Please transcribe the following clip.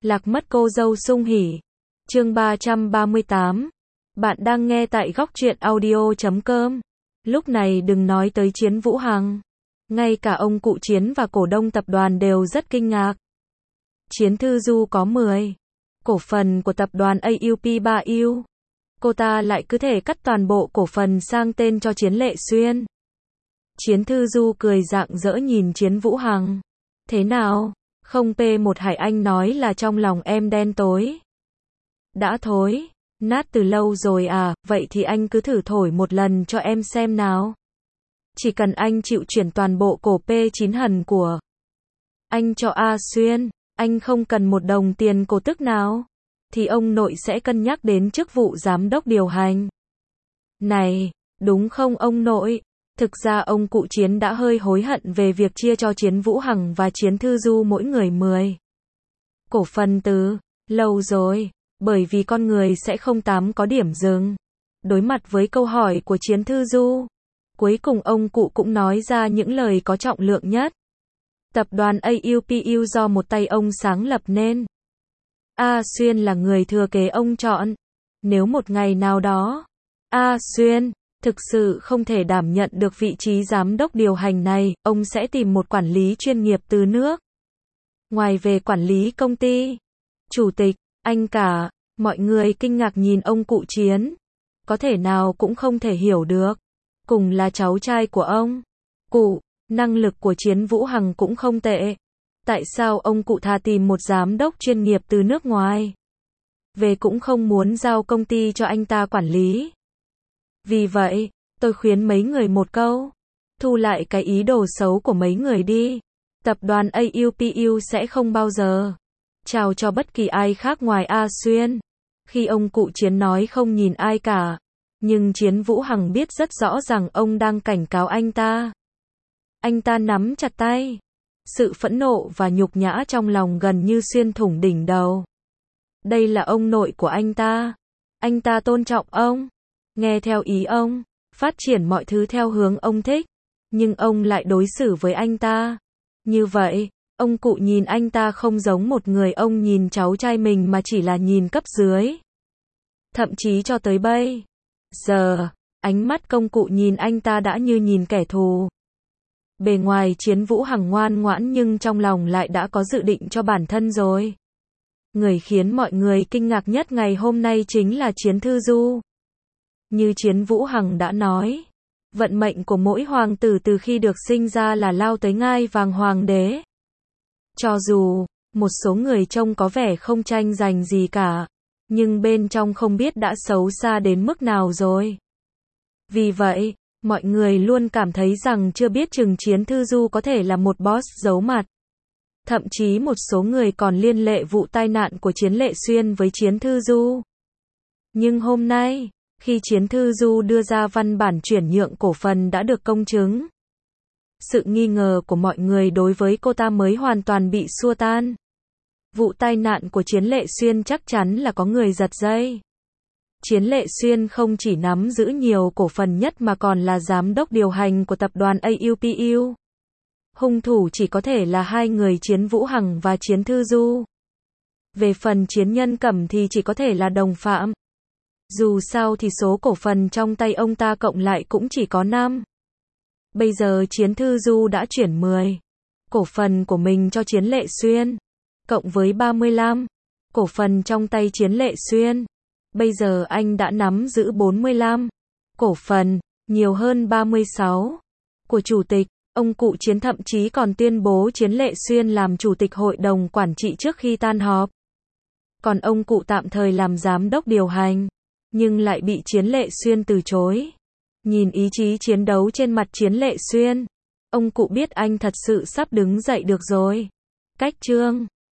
Lạc mất cô dâu sung hỉ. Chương 338. Bạn đang nghe tại góc truyện audio.com. Lúc này đừng nói tới Chiến Vũ Hằng. Ngay cả ông cụ Chiến và cổ đông tập đoàn đều rất kinh ngạc. Chiến Thư Du có 10 cổ phần của tập đoàn AUP3U. Cô ta lại cứ thể cắt toàn bộ cổ phần sang tên cho Chiến Lệ Xuyên. Chiến Thư Du cười rạng rỡ nhìn Chiến Vũ Hằng. Thế nào? Không P1 Hải Anh nói là trong lòng em đen tối. Đã thối, nát từ lâu rồi à, vậy thì anh cứ thử thổi một lần cho em xem nào. Chỉ cần anh chịu chuyển toàn bộ cổ P9 Hần của anh cho A Xuyên, anh không cần một đồng tiền cổ tức nào, thì ông nội sẽ cân nhắc đến chức vụ giám đốc điều hành. Này, đúng không ông nội? Thực ra ông cụ Chiến đã hơi hối hận về việc chia cho Chiến Vũ Hằng và Chiến Thư Du mỗi người 10 cổ phần từ lâu rồi, bởi vì con người sẽ không có điểm dừng. Đối mặt với câu hỏi của Chiến Thư Du, cuối cùng ông cụ cũng nói ra những lời có trọng lượng nhất. Tập đoàn AUPU do một tay ông sáng lập nên. A Xuyên là người thừa kế ông chọn. Nếu một ngày nào đó, A Xuyên thực sự không thể đảm nhận được vị trí giám đốc điều hành này, ông sẽ tìm một quản lý chuyên nghiệp từ nước ngoài về quản lý công ty. Chủ tịch, anh cả, mọi người kinh ngạc nhìn ông cụ Chiến. Có thể nào cũng không thể hiểu được. Cùng là cháu trai của ông cụ, năng lực của Chiến Vũ Hằng cũng không tệ. Tại sao ông cụ thà tìm một giám đốc chuyên nghiệp từ nước ngoài về cũng không muốn giao công ty cho anh ta quản lý? Vì vậy, tôi khuyên mấy người một câu. Thu lại cái ý đồ xấu của mấy người đi. Tập đoàn AUPU sẽ không bao giờ chào cho bất kỳ ai khác ngoài A Xuyên. Khi ông cụ Chiến nói không nhìn ai cả, nhưng Chiến Vũ Hằng biết rất rõ rằng ông đang cảnh cáo anh ta. Anh ta nắm chặt tay. Sự phẫn nộ và nhục nhã trong lòng gần như xuyên thủng đỉnh đầu. Đây là ông nội của anh ta. Anh ta tôn trọng ông, nghe theo ý ông, phát triển mọi thứ theo hướng ông thích. Nhưng ông lại đối xử với anh ta như vậy. Ông cụ nhìn anh ta không giống một người ông nhìn cháu trai mình mà chỉ là nhìn cấp dưới. Thậm chí cho tới bây giờ, ánh mắt công cụ nhìn anh ta đã như nhìn kẻ thù. Bề ngoài Chiến Vũ Hằng ngoan ngoãn nhưng trong lòng lại đã có dự định cho bản thân rồi. Người khiến mọi người kinh ngạc nhất ngày hôm nay chính là Chiến Thư Du. Như Chiến Vũ Hằng đã nói, vận mệnh của mỗi hoàng tử từ khi được sinh ra là lao tới ngai vàng hoàng đế. Cho dù một số người trông có vẻ không tranh giành gì cả, nhưng bên trong không biết đã xấu xa đến mức nào rồi. Vì vậy, mọi người luôn cảm thấy rằng chưa biết chừng Chiến Thư Du có thể là một boss giấu mặt. Thậm chí một số người còn liên lệ vụ tai nạn của Chiến Lệ Xuyên với Chiến Thư Du. Nhưng hôm nay, khi Chiến Thư Du đưa ra văn bản chuyển nhượng cổ phần đã được công chứng, sự nghi ngờ của mọi người đối với cô ta mới hoàn toàn bị xua tan. Vụ tai nạn của Chiến Lệ Xuyên chắc chắn là có người giật dây. Chiến Lệ Xuyên không chỉ nắm giữ nhiều cổ phần nhất mà còn là giám đốc điều hành của tập đoàn AUPU. Hung thủ chỉ có thể là hai người Chiến Vũ Hằng và Chiến Thư Du. Về phần Chiến Nhân Cẩm thì chỉ có thể là đồng phạm. Dù sao thì số cổ phần trong tay ông ta cộng lại cũng chỉ có 5. Bây giờ Chiến Thư Du đã chuyển 10 cổ phần của mình cho Chiến Lệ Xuyên, cộng với 35 cổ phần trong tay Chiến Lệ Xuyên. Bây giờ anh đã nắm giữ 45 cổ phần, nhiều hơn 36 của chủ tịch. Ông cụ Chiến thậm chí còn tuyên bố Chiến Lệ Xuyên làm chủ tịch hội đồng quản trị trước khi tan họp. Còn ông cụ tạm thời làm giám đốc điều hành, nhưng lại bị Chiến Lệ Xuyên từ chối. Nhìn ý chí chiến đấu trên mặt Chiến Lệ Xuyên, ông cụ biết anh thật sự sắp đứng dậy được rồi. Cách chương